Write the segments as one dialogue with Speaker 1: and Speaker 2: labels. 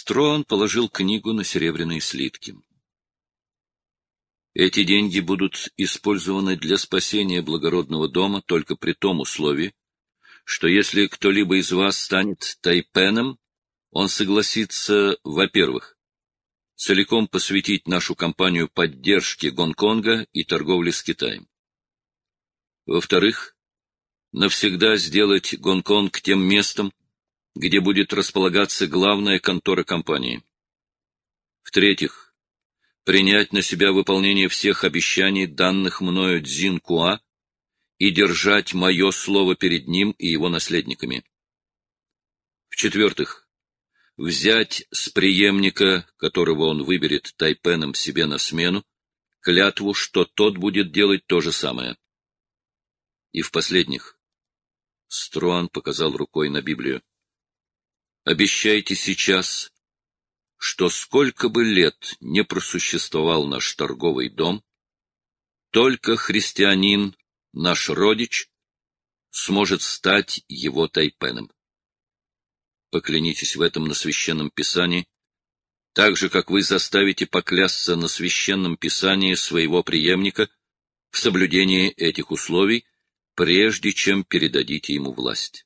Speaker 1: Строан положил книгу на серебряные слитки. Эти деньги будут использованы для спасения благородного дома только при том условии, что если кто-либо из вас станет тайпеном, он согласится, во-первых, целиком посвятить нашу кампанию поддержке Гонконга и торговле с Китаем. Во-вторых, навсегда сделать Гонконг тем местом, где будет располагаться главная контора компании. В-третьих, принять на себя выполнение всех обещаний, данных мною Цзин Куа, и держать мое слово перед ним и его наследниками. В-четвертых, взять с преемника, которого он выберет тайпеном себе на смену, клятву, что тот будет делать то же самое. И в-последних, Строан показал рукой на Библию, обещайте сейчас, что сколько бы лет не просуществовал наш торговый дом, только христианин, наш родич, сможет стать его тайпеном. Поклянитесь в этом на Священном Писании, так же, как вы заставите поклясться на Священном Писании своего преемника в соблюдении этих условий, прежде чем передадите ему власть.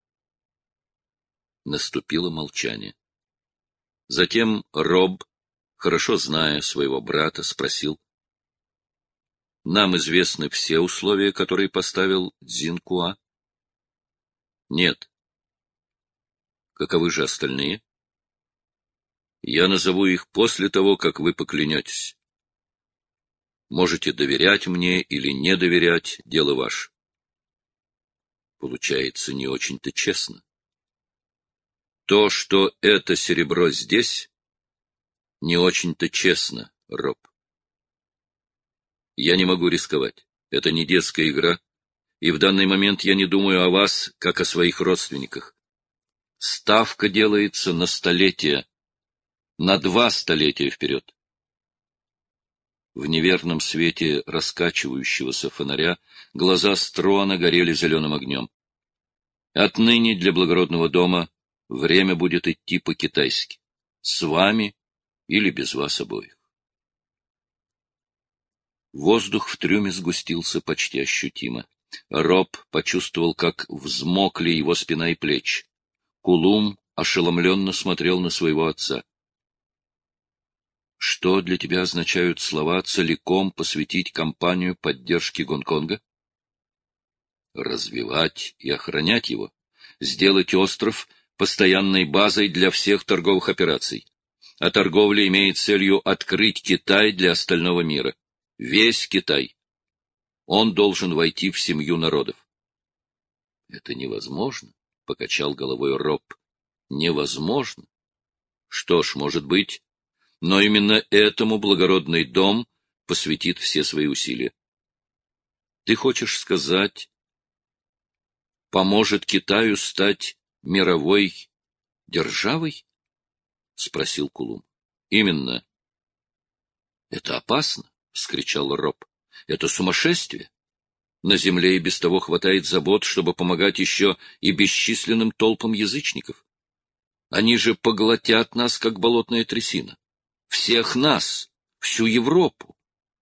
Speaker 1: Наступило молчание. Затем Роб, хорошо зная своего брата, спросил: «Нам известны все условия, которые поставил Цзин Куа?» «Нет». «Каковы же остальные?» «Я назову их после того, как вы поклянетесь. Можете доверять мне или не доверять, дело ваше». Получается, не очень-то честно. То, что это серебро здесь, не очень-то честно, Роб. Я не могу рисковать. Это не детская игра, и в данный момент я не думаю о вас, как о своих родственниках. Ставка делается на столетия, на 2 столетия вперед. В неверном свете раскачивающегося фонаря глаза Строана горели зеленым огнем. Отныне для благородного дома время будет идти по-китайски. С вами или без вас обоих. Воздух в трюме сгустился почти ощутимо. Роб почувствовал, как взмокли его спина и плечи. Кулум ошеломленно смотрел на своего отца. Что для тебя означают слова «целиком посвятить кампанию поддержки Гонконга»? Развивать и охранять его, сделать остров постоянной базой для всех торговых операций. А торговля имеет целью открыть Китай для остального мира. Весь Китай. Он должен войти в семью народов. — Это невозможно, — покачал головой Роб. — Невозможно. Что ж, может быть, но именно этому благородный дом посвятит все свои усилия. Ты хочешь сказать, поможет Китаю стать мировой державой? — спросил Кулум. — Именно. — Это опасно, — вскричал Роб. — Это сумасшествие. На земле и без того хватает забот, чтобы помогать еще и бесчисленным толпам язычников. Они же поглотят нас, как болотная трясина. Всех нас, всю Европу.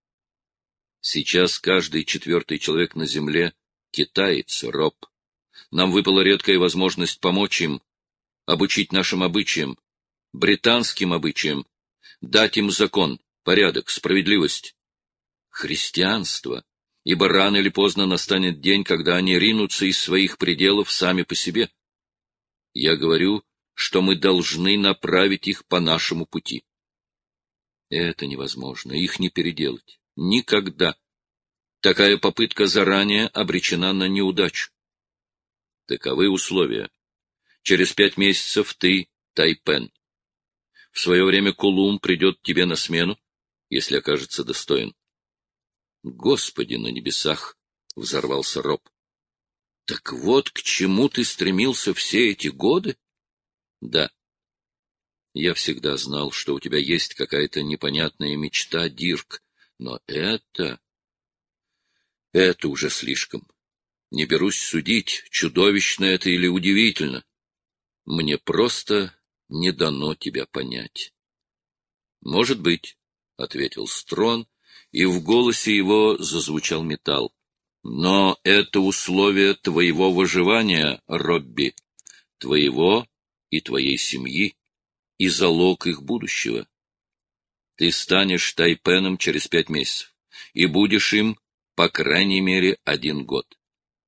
Speaker 1: Сейчас каждый 4-й человек на земле — китаец, Роб. Нам выпала редкая возможность помочь им, обучить нашим обычаям, британским обычаям, дать им закон, порядок, справедливость, христианство, ибо рано или поздно настанет день, когда они ринутся из своих пределов сами по себе. Я говорю, что мы должны направить их по нашему пути. Это невозможно, их не переделать. Никогда. Такая попытка заранее обречена на неудачу. Таковы условия. Через 5 месяцев ты тайпен. В свое время Кулум придет тебе на смену, если окажется достоин. Господи на небесах! — взорвался Роб. — Так вот к чему ты стремился все эти годы? — Да. Я всегда знал, что у тебя есть какая-то непонятная мечта, Дирк, но это уже слишком. Не берусь судить, чудовищно это или удивительно. Мне просто не дано тебя понять. — Может быть, — ответил Строн, и в голосе его зазвучал металл. — Но это условие твоего выживания, Робби, твоего и твоей семьи, и залог их будущего. Ты станешь Тайпеном через 5 месяцев, и будешь им, по крайней мере, 1 год.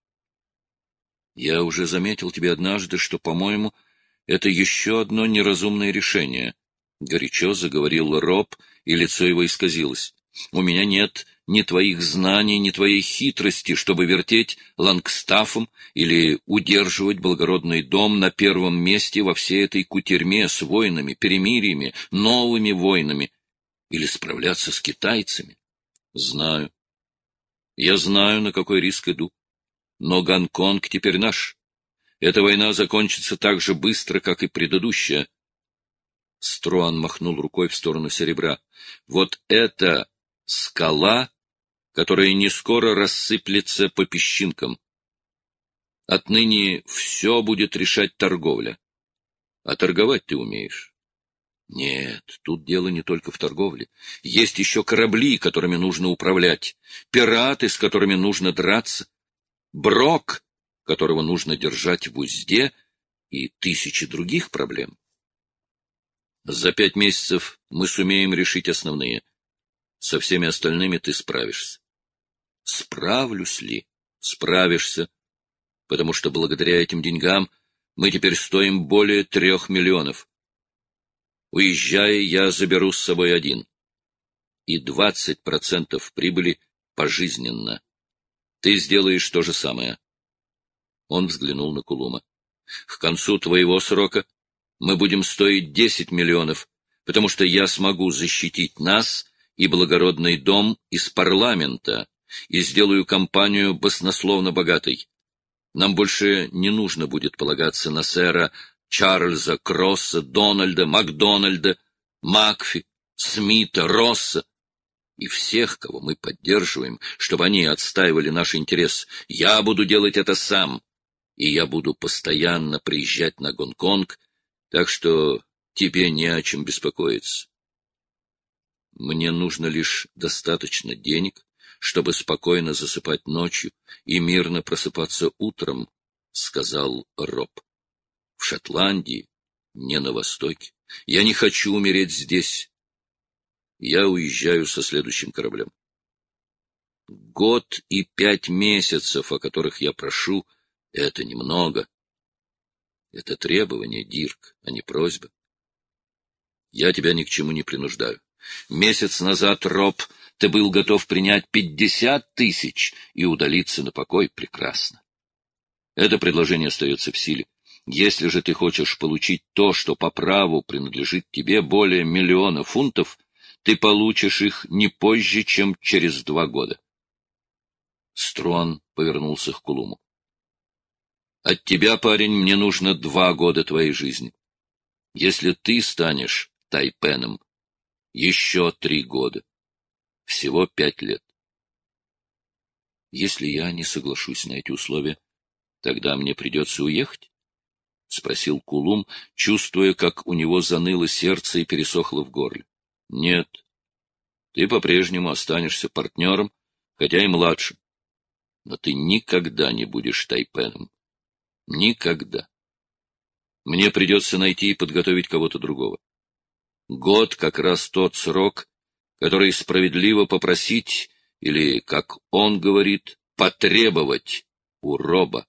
Speaker 1: Я уже заметил тебе однажды, что, по-моему, это еще одно неразумное решение, — горячо заговорил Роб, и лицо его исказилось. У меня нет ни твоих знаний, ни твоей хитрости, чтобы вертеть Лангстафом или удерживать благородный дом на первом месте во всей этой кутерьме с войнами, перемириями, новыми войнами, или справляться с китайцами. Знаю. Я знаю, на какой риск иду. Но Гонконг теперь наш. Эта война закончится так же быстро, как и предыдущая. Струан махнул рукой в сторону серебра. Вот это скала, которая не скоро рассыплется по песчинкам. Отныне все будет решать торговля. А торговать ты умеешь? Нет, тут дело не только в торговле. Есть еще корабли, которыми нужно управлять, пираты, с которыми нужно драться, Брок, которого нужно держать в узде, и тысячи других проблем. За 5 месяцев мы сумеем решить основные. Со всеми остальными ты справишься. Справлюсь ли? Справишься, потому что благодаря этим деньгам мы теперь стоим более 3 миллионов. Уезжая, я заберу с собой 1. И 20% прибыли пожизненно. Ты сделаешь то же самое. Он взглянул на Кулума. К концу твоего срока мы будем стоить 10 миллионов, потому что я смогу защитить нас и благородный дом из парламента и сделаю компанию баснословно богатой. Нам больше не нужно будет полагаться на сэра Чарльза Кросса, Дональда, Макдональда, Макфи, Смита, Росса и всех, кого мы поддерживаем, чтобы они отстаивали наш интерес. Я буду делать это сам, и я буду постоянно приезжать на Гонконг, так что тебе не о чем беспокоиться. Мне нужно лишь достаточно денег, чтобы спокойно засыпать ночью и мирно просыпаться утром, — сказал Роб. В Шотландии, не на Востоке. Я не хочу умереть здесь. Я уезжаю со следующим кораблем. 1 год и 5 месяцев, о которых я прошу, — это немного. Это требование, Дирк, а не просьба. Я тебя ни к чему не принуждаю. Месяц назад, Роб, ты был готов принять 50 тысяч и удалиться на покой. Прекрасно. Это предложение остается в силе. Если же ты хочешь получить то, что по праву принадлежит тебе, более 1 миллиона фунтов, ты получишь их не позже, чем через 2 года. Струан повернулся к Кулуму. От тебя, парень, мне нужно 2 года твоей жизни. Если ты станешь Тайпеном, еще 3 года. Всего 5 лет. Если я не соглашусь на эти условия, тогда мне придется уехать? — спросил Кулум, чувствуя, как у него заныло сердце и пересохло в горле. — Нет. Ты по-прежнему останешься партнером, хотя и младшим. Но ты никогда не будешь Тайпеном. Никогда. Мне придется найти и подготовить кого-то другого. 1 год как раз тот срок, который справедливо попросить, или, как он говорит, потребовать у Роба.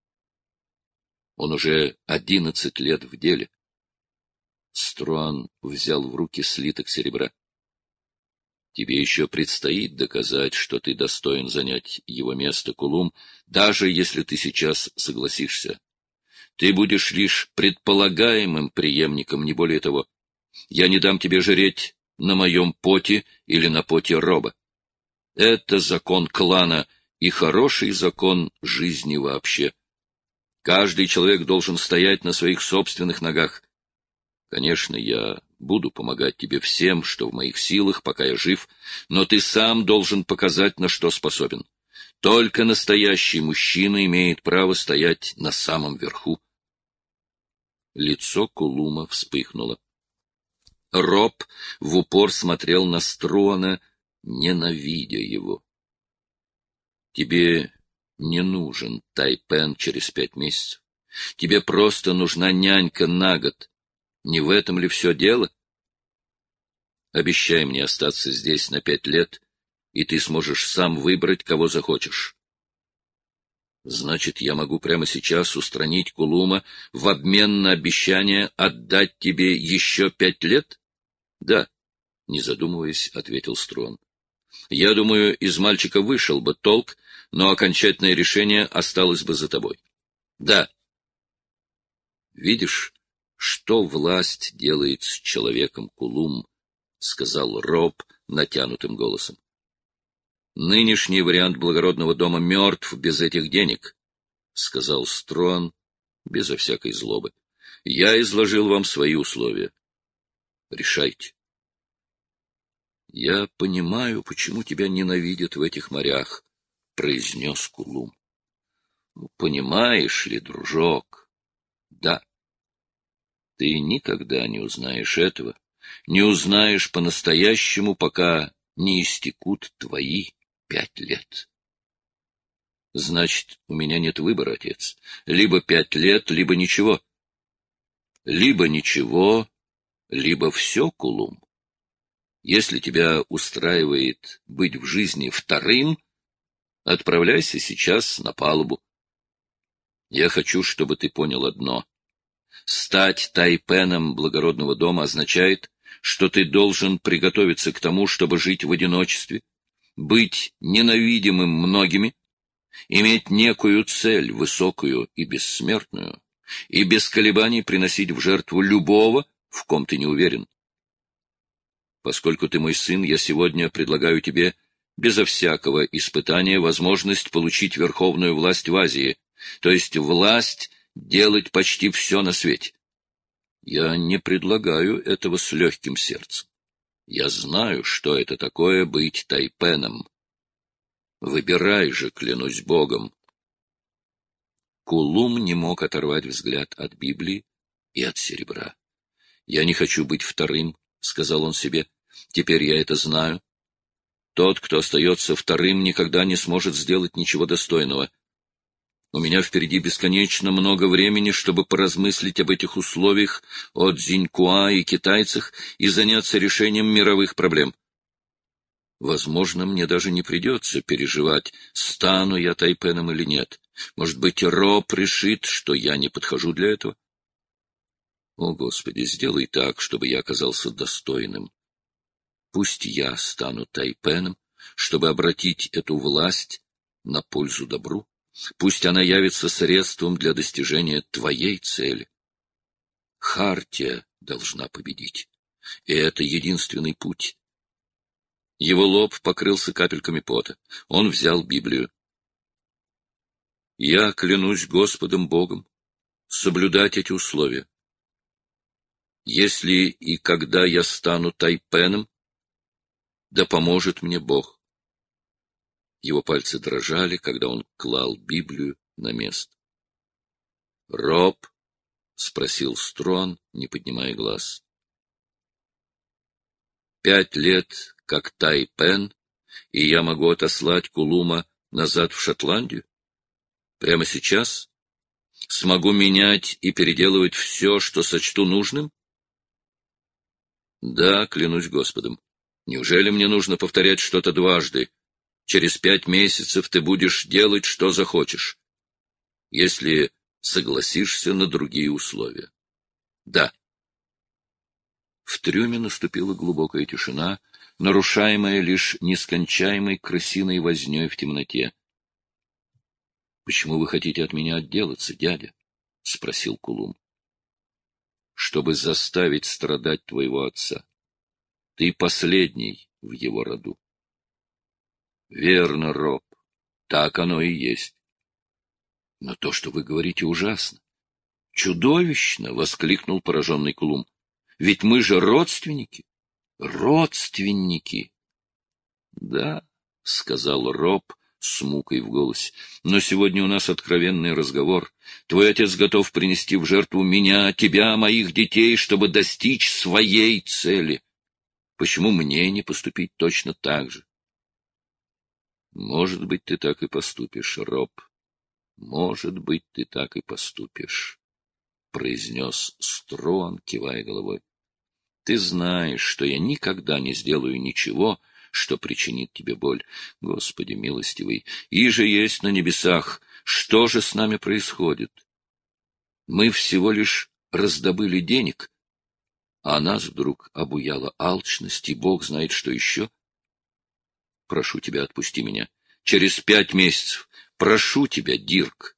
Speaker 1: Он уже 11 лет в деле. Струан взял в руки слиток серебра. Тебе еще предстоит доказать, что ты достоин занять его место, Кулум, даже если ты сейчас согласишься. Ты будешь лишь предполагаемым преемником, не более того. Я не дам тебе жреть на моем поте или на поте Роба. Это закон клана и хороший закон жизни вообще. Каждый человек должен стоять на своих собственных ногах. Конечно, я буду помогать тебе всем, что в моих силах, пока я жив, но ты сам должен показать, на что способен. Только настоящий мужчина имеет право стоять на самом верху. Лицо Кулума вспыхнуло. Роб в упор смотрел на Струана, ненавидя его. — Тебе не нужен Тайпен через 5 месяцев. Тебе просто нужна нянька на год. Не в этом ли все дело? Обещай мне остаться здесь на 5 лет, и ты сможешь сам выбрать, кого захочешь. Значит, я могу прямо сейчас устранить Кулума в обмен на обещание отдать тебе еще 5 лет? Да, не задумываясь, ответил Струан. Я думаю, из мальчика вышел бы толк, но окончательное решение осталось бы за тобой. Да. Видишь, что власть делает с человеком, Кулум, — сказал Роб натянутым голосом. Нынешний вариант благородного дома мертв без этих денег, — сказал Струан безо всякой злобы. Я изложил вам свои условия. Решайте. Я понимаю, почему тебя ненавидят в этих морях, — произнес Кулум. Понимаешь ли, дружок? Да. Ты никогда не узнаешь этого, не узнаешь по-настоящему, пока не истекут твои 5 лет. Значит, у меня нет выбора, отец. Либо 5 лет, либо ничего. Либо ничего, либо все, Кулум. Если тебя устраивает быть в жизни вторым, отправляйся сейчас на палубу. Я хочу, чтобы ты понял одно. Стать тайпеном благородного дома означает, что ты должен приготовиться к тому, чтобы жить в одиночестве, быть ненавидимым многими, иметь некую цель, высокую и бессмертную, и без колебаний приносить в жертву любого, в ком ты не уверен. Поскольку ты мой сын, я сегодня предлагаю тебе безо всякого испытания возможность получить верховную власть в Азии, то есть власть делать почти все на свете. Я не предлагаю этого с легким сердцем. Я знаю, что это такое быть тайпеном. Выбирай же, клянусь Богом. Кулум не мог оторвать взгляд от Библии и от серебра. «Я не хочу быть вторым», — сказал он себе. «Теперь я это знаю. Тот, кто остается вторым, никогда не сможет сделать ничего достойного. У меня впереди бесконечно много времени, чтобы поразмыслить об этих условиях, о Цзинькуа и китайцах, и заняться решением мировых проблем. Возможно, мне даже не придется переживать, стану я тайпеном или нет. Может быть, Роб решит, что я не подхожу для этого. О, Господи, сделай так, чтобы я оказался достойным. Пусть я стану тайпеном, чтобы обратить эту власть на пользу добру. Пусть она явится средством для достижения твоей цели. Хартия должна победить, и это единственный путь. Его лоб покрылся капельками пота. Он взял Библию. Я клянусь Господом Богом соблюдать эти условия. Если и когда я стану тайпеном, да поможет мне Бог. Его пальцы дрожали, когда он клал Библию на место. — Роб? — спросил Струан, не поднимая глаз. — 5 лет, как тайпен, и я могу отослать Кулума назад в Шотландию? Прямо сейчас? Смогу менять и переделывать все, что сочту нужным? Да, клянусь Господом. Неужели мне нужно повторять что-то дважды? Через 5 месяцев ты будешь делать, что захочешь, если согласишься на другие условия. Да. В трюме наступила глубокая тишина, нарушаемая лишь нескончаемой крысиной вознёй в темноте. — Почему вы хотите от меня отделаться, дядя? — спросил Кулум. — Чтобы заставить страдать твоего отца. Ты последний в его роду. — Верно, Роб, так оно и есть. — Но то, что вы говорите, ужасно. — Чудовищно! — воскликнул пораженный Кулум. — Ведь мы же родственники. Родственники! — Да, — сказал Роб, с мукой в голосе. Но сегодня у нас откровенный разговор. Твой отец готов принести в жертву меня, тебя, моих детей, чтобы достичь своей цели. Почему мне не поступить точно так же? Может быть, ты так и поступишь, Роб. Может быть, ты так и поступишь, — произнес Струан, кивая головой. Ты знаешь, что я никогда не сделаю ничего, что причинит тебе боль. Господи милостивый, иже есть на небесах. Что же с нами происходит? Мы всего лишь раздобыли денег, а нас вдруг обуяла алчность, и Бог знает, что еще. Прошу тебя, отпусти меня. Через 5 месяцев. Прошу тебя, Дирк.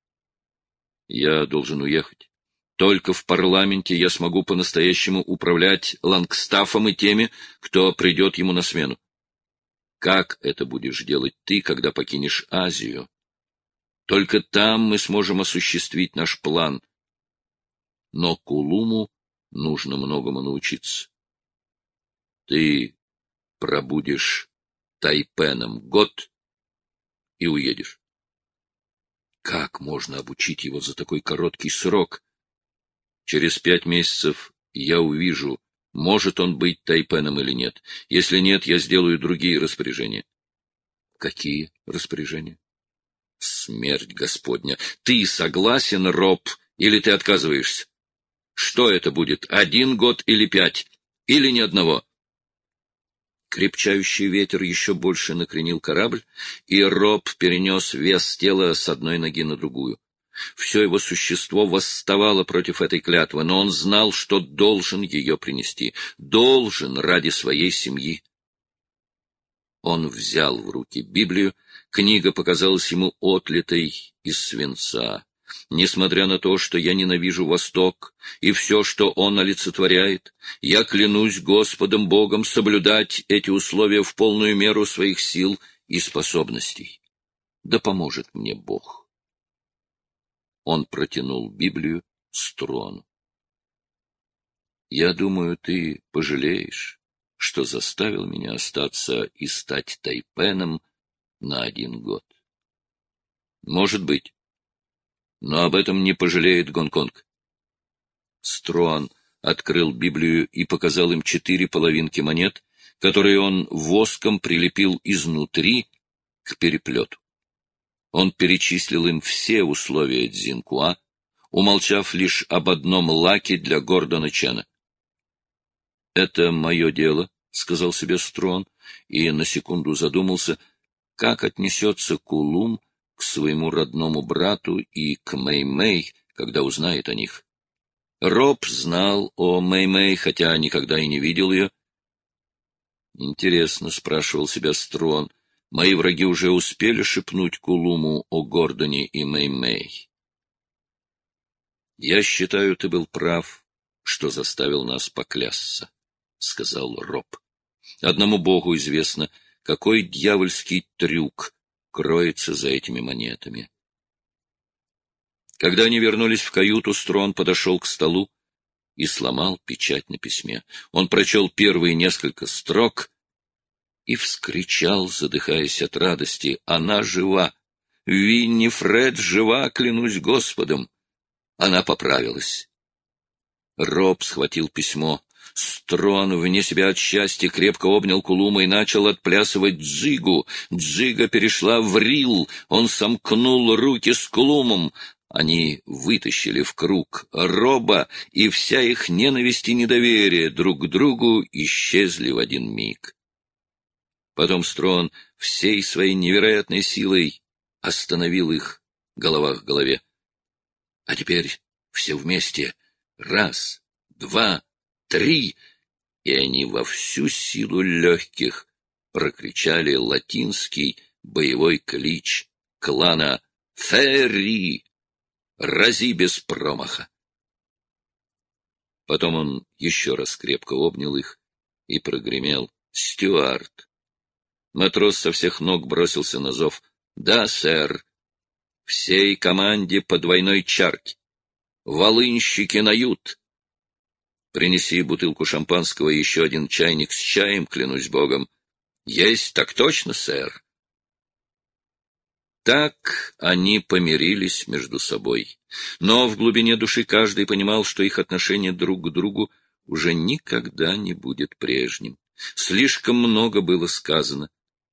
Speaker 1: Я должен уехать. Только в парламенте я смогу по-настоящему управлять Лангстафом и теми, кто придет ему на смену. Как это будешь делать ты, когда покинешь Азию? Только там мы сможем осуществить наш план. Но Кулуму нужно многому научиться. Ты пробудешь Тайпеном год и уедешь. Как можно обучить его за такой короткий срок? Через 5 месяцев я увижу, может он быть Тайпеном или нет. Если нет, я сделаю другие распоряжения. Какие распоряжения? Смерть Господня! Ты согласен, Роб, или ты отказываешься? Что это будет, 1 год или 5? Или ни одного? Крепчающий ветер еще больше накренил корабль, и Роб перенес вес тела с одной ноги на другую. Все его существо восставало против этой клятвы, но он знал, что должен ее принести, должен ради своей семьи. Он взял в руки Библию, книга показалась ему отлитой из свинца. Несмотря на то, что я ненавижу Восток и все, что он олицетворяет, я клянусь Господом Богом соблюдать эти условия в полную меру своих сил и способностей. Да поможет мне Бог. Он протянул Библию Струану. Я думаю, ты пожалеешь, что заставил меня остаться и стать Тайпеном на 1 год. Может быть. Но об этом не пожалеет Гонконг. Струан открыл Библию и показал им 4 половинки монет, которые он воском прилепил изнутри к переплету. Он перечислил им все условия Цзиньхуа, умолчав лишь об одном лаке для Гордона Чена. «Это мое дело», — сказал себе Струан, и на секунду задумался, как отнесется Кулум к своему родному брату и к Мэй-Мэй, когда узнает о них. Роб знал о Мэй-Мэй, хотя никогда и не видел ее. «Интересно», — спрашивал себя Струан, — «мои враги уже успели шепнуть Кулуму о Гордоне и Мэй-Мэй?» «Я считаю, ты был прав, что заставил нас поклясться», — сказал Роб. «Одному Богу известно, какой дьявольский трюк кроется за этими монетами». Когда они вернулись в каюту, Струан подошел к столу и сломал печать на письме. Он прочел первые несколько строк и вскричал, задыхаясь от радости: «Она жива! Виннифред жива, клянусь Господом!» Она поправилась. Роб схватил письмо. Струан, вне себя от счастья, крепко обнял Кулума и начал отплясывать джигу. Джига перешла в рил. Он сомкнул руки с Кулумом. Они вытащили в круг Роба, и вся их ненависть и недоверие друг к другу исчезли в один миг. Потом Струан всей своей невероятной силой остановил их голова к голове. А теперь все вместе. 1, 2, 3, и они во всю силу легких прокричали латинский боевой клич клана «Ферри! Рази без промаха!». Потом он еще раз крепко обнял их и прогремел: «Стюарт!». Матрос со всех ног бросился на зов: «Да, сэр! Всей команде по 2 чарке! Волынщики на ют! Принеси бутылку шампанского и еще 1 чайник с чаем, клянусь Богом». «Есть, так точно, сэр». Так они помирились между собой. Но в глубине души каждый понимал, что их отношение друг к другу уже никогда не будет прежним. Слишком много было сказано.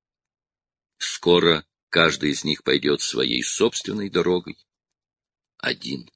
Speaker 1: Скоро каждый из них пойдет своей собственной дорогой. Один.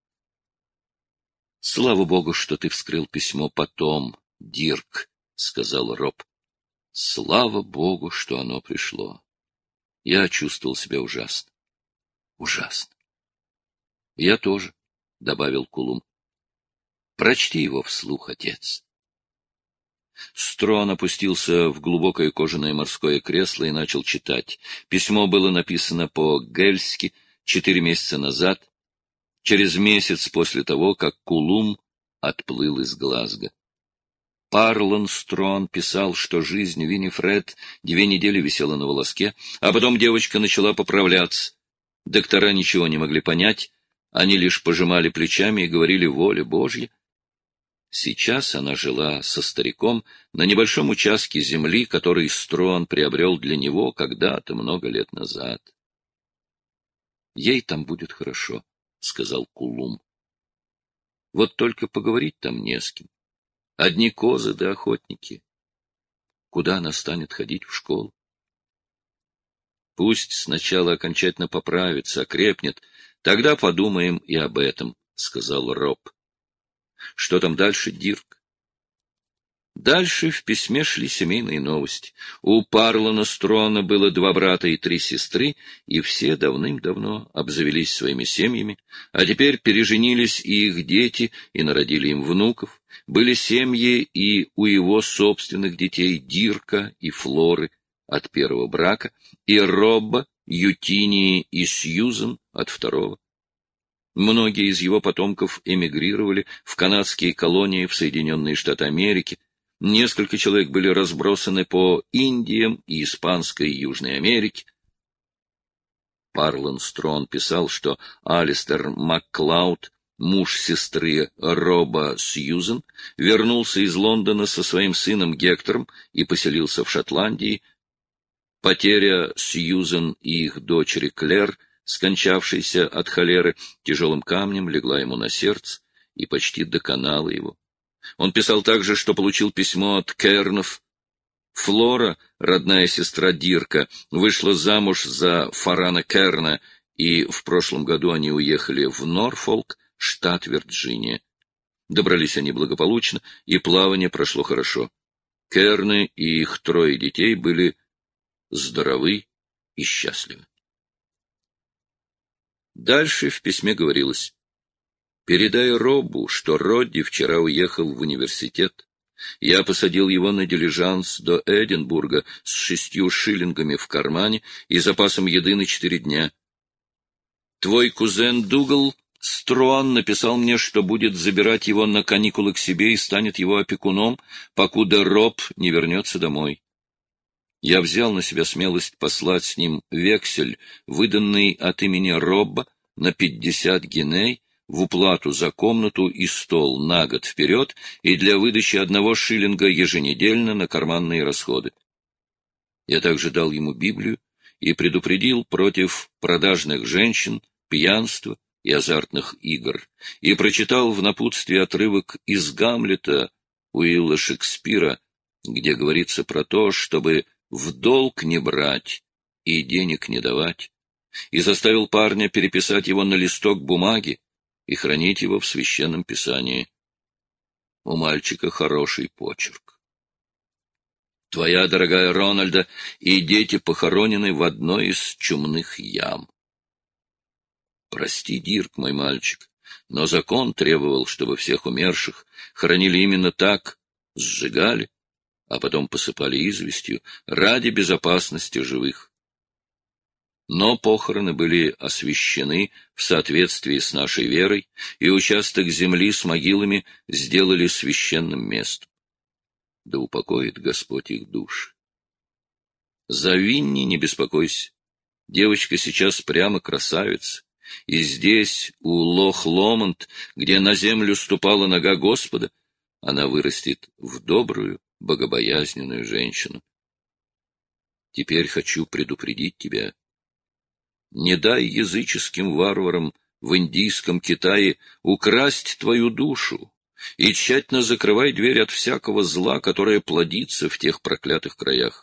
Speaker 1: — Слава Богу, что ты вскрыл письмо потом, Дирк, — сказал Роб. — Слава Богу, что оно пришло. Я чувствовал себя ужасно. Ужасно. — Я тоже, — добавил Кулум. — Прочти его вслух, отец. Строн опустился в глубокое кожаное морское кресло и начал читать. Письмо было написано по-гельски 4 месяца назад, через месяц после того, как Кулум отплыл из Глазго. Парлан Строн писал, что жизнь Виннифред 2 недели висела на волоске, а потом девочка начала поправляться. Доктора ничего не могли понять, они лишь пожимали плечами и говорили «воля Божья». Сейчас она жила со стариком на небольшом участке земли, который Строн приобрел для него когда-то много лет назад. «Ей там будет хорошо», — сказал Кулум. «Вот только поговорить там не с кем. Одни козы да охотники. Куда она станет ходить в школу? Пусть сначала окончательно поправится, окрепнет, тогда подумаем и об этом», — сказал Роб. «Что там дальше, Дирк?» Дальше в письме шли семейные новости. У Парлана Строна было 2 брата и 3 сестры, и все давным-давно обзавелись своими семьями, а теперь переженились и их дети, и народили им внуков. Были семьи и у его собственных детей Дирка и Флоры от первого брака, и Робба, Ютинии и Сьюзен от второго. Многие из его потомков эмигрировали в канадские колонии в Соединенные Штаты Америки. Несколько человек были разбросаны по Индиям и Испанской и Южной Америке. Парлан Строн писал, что Алистер Макклауд, муж сестры Роба Сьюзен, вернулся из Лондона со своим сыном Гектором и поселился в Шотландии. Потеря Сьюзен и их дочери Клэр, скончавшейся от холеры, тяжелым камнем легла ему на сердце и почти доконала его. Он писал также, что получил письмо от Кернов. Флора, родная сестра Дирка, вышла замуж за Фарана Керна, и в прошлом году они уехали в Норфолк, штат Вирджиния. Добрались они благополучно, и плавание прошло хорошо. Керны и их 3 детей были здоровы и счастливы. Дальше в письме говорилось: «Передай Робу, что Родди вчера уехал в университет. Я посадил его на дилижанс до Эдинбурга с 6 шиллингами в кармане и запасом еды на 4 дня. Твой кузен Дугал Строн написал мне, что будет забирать его на каникулы к себе и станет его опекуном, покуда Роб не вернется домой. Я взял на себя смелость послать с ним вексель, выданный от имени Робба на 50 гиней, в уплату за комнату и стол на год вперед и для выдачи 1 шиллинга еженедельно на карманные расходы. Я также дал ему Библию и предупредил против продажных женщин, пьянства и азартных игр, и прочитал в напутствии отрывок из Гамлета Уилла Шекспира, где говорится про то, чтобы в долг не брать и денег не давать, и заставил парня переписать его на листок бумаги и хранить его в Священном Писании. У мальчика хороший почерк. Твоя дорогая Рональда и дети похоронены в одной из чумных ям. Прости, Дирк, мой мальчик, но закон требовал, чтобы всех умерших хоронили именно так, сжигали, а потом посыпали известью ради безопасности живых. Но похороны были освящены в соответствии с нашей верой, и участок земли с могилами сделали священным местом. Да упокоит Господь их души. За Винни не беспокойся. Девочка сейчас прямо красавица, и здесь, у Лох-Ломонд, где на землю ступала нога Господа, она вырастет в добрую, богобоязненную женщину. Теперь хочу предупредить тебя. Не дай языческим варварам в индийском Китае украсть твою душу, и тщательно закрывай дверь от всякого зла, которое плодится в тех проклятых краях.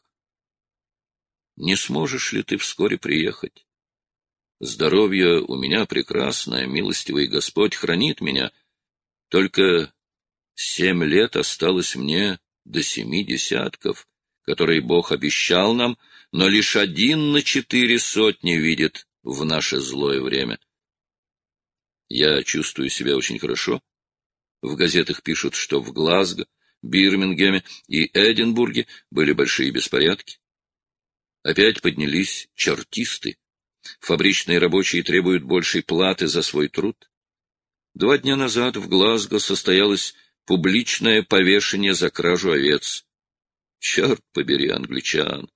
Speaker 1: Не сможешь ли ты вскоре приехать? Здоровье у меня прекрасное, милостивый Господь хранит меня. Только 7 лет осталось мне до 70, которые Бог обещал нам, но лишь 1 на 4 сотни видит в наше злое время. Я чувствую себя очень хорошо. В газетах пишут, что в Глазго, Бирмингеме и Эдинбурге были большие беспорядки. Опять поднялись чертисты. Фабричные рабочие требуют большей платы за свой труд. 2 дня назад в Глазго состоялось публичное повешение за кражу овец. Черт побери, англичан!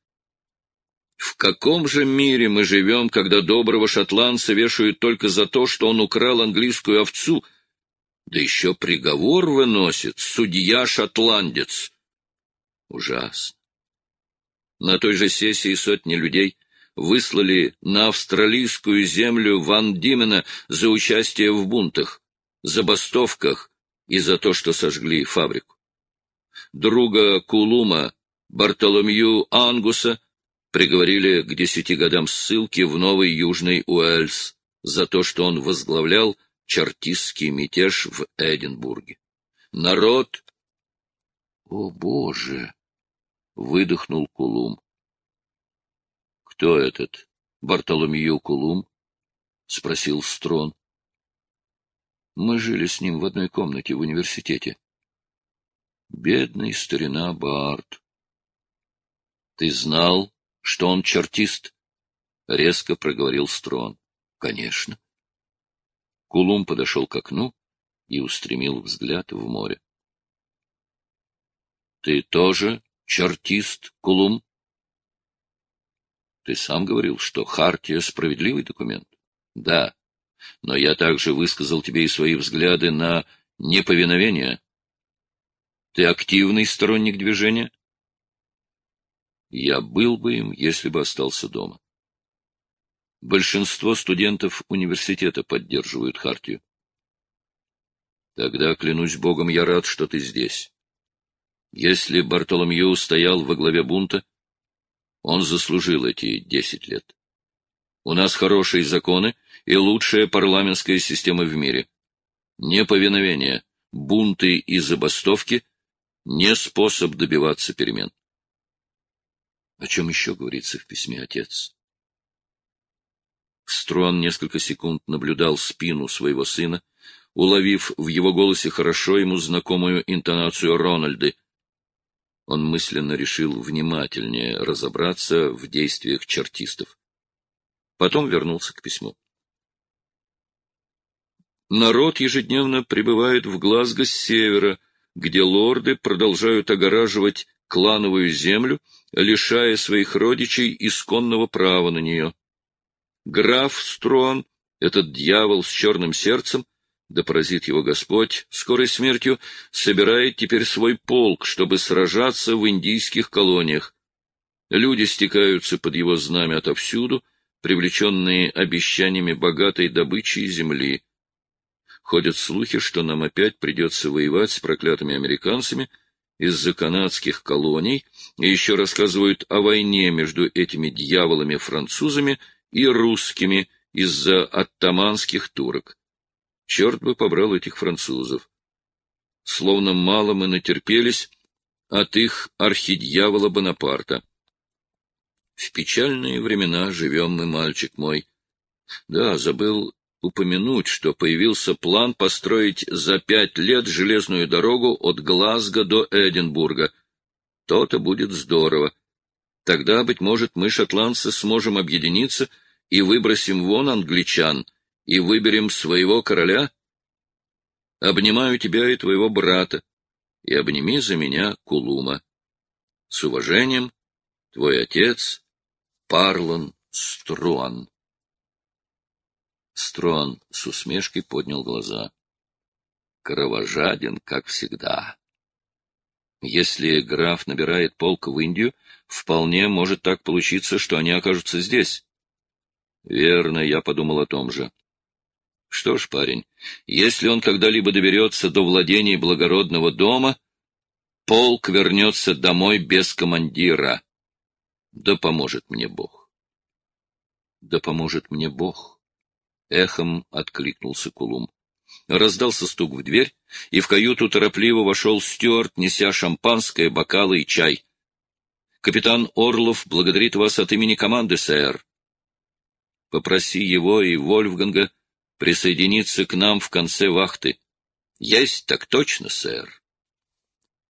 Speaker 1: В каком же мире мы живем, когда доброго шотландца вешают только за то, что он украл английскую овцу, да еще приговор выносит судья-шотландец? Ужасно. На той же сессии сотни людей выслали на австралийскую землю Ван Димена за участие в бунтах, забастовках и за то, что сожгли фабрику. Друга Кулума, Бартоломью Ангуса, приговорили к 10 годам ссылки в Новый Южный Уэльс за то, что он возглавлял чертистский мятеж в Эдинбурге. Народ... — О, Боже! — выдохнул Кулум. — Кто этот Бартоломью Кулум? — спросил Строн. — Мы жили с ним в одной комнате в университете. — Бедный старина Барт. — Ты знал, что он чертист? — резко проговорил Строн. — Конечно. Кулум подошел к окну и устремил взгляд в море. — Ты тоже чертист, Кулум? — Ты сам говорил, что хартия — справедливый документ. — Да, но я также высказал тебе и свои взгляды на неповиновение. Ты активный сторонник движения? Я был бы им, если бы остался дома. Большинство студентов университета поддерживают хартию. Тогда, клянусь Богом, я рад, что ты здесь. Если Бартоломью стоял во главе бунта, он заслужил эти 10 лет. У нас хорошие законы и лучшая парламентская система в мире. Неповиновение, бунты и забастовки — не способ добиваться перемен. О чем еще говорится в письме, отец? Строн несколько секунд наблюдал спину своего сына, уловив в его голосе хорошо ему знакомую интонацию Рональды. Он мысленно решил внимательнее разобраться в действиях чертистов. Потом вернулся к письму. Народ ежедневно прибывает в Глазго с севера, где лорды продолжают огораживать клановую землю, лишая своих родичей исконного права на нее. Граф Струан, этот дьявол с черным сердцем, да поразит его Господь скорой смертью, собирает теперь свой полк, чтобы сражаться в индийских колониях. Люди стекаются под его знамя отовсюду, привлеченные обещаниями богатой добычи и земли. Ходят слухи, что нам опять придется воевать с проклятыми американцами из-за канадских колоний, и еще рассказывают о войне между этими дьяволами-французами и русскими из-за оттоманских турок. Черт бы побрал этих французов. Словно мало мы натерпелись от их архидьявола Бонапарта. В печальные времена живем мы, мальчик мой. Да, забыл упомянуть, что появился план построить за 5 лет железную дорогу от Глазго до Эдинбурга. То-то будет здорово. Тогда, быть может, мы, шотландцы, сможем объединиться и выбросим вон англичан, и выберем своего короля. Обнимаю тебя и твоего брата, и обними за меня Кулума. С уважением, твой отец Парлан Струан. Струан с усмешкой поднял глаза. Кровожаден, как всегда. Если граф набирает полк в Индию, вполне может так получиться, что они окажутся здесь. Верно, я подумал о том же. Что ж, парень, если он когда-либо доберется до владений благородного дома, полк вернется домой без командира. Да поможет мне Бог. Да поможет мне Бог. Эхом откликнулся Кулум. Раздался стук в дверь, и в каюту торопливо вошел стюарт, неся шампанское, бокалы и чай. — Капитан Орлов благодарит вас от имени команды, сэр. Попроси его и Вольфганга присоединиться к нам в конце вахты. — Есть так точно, сэр.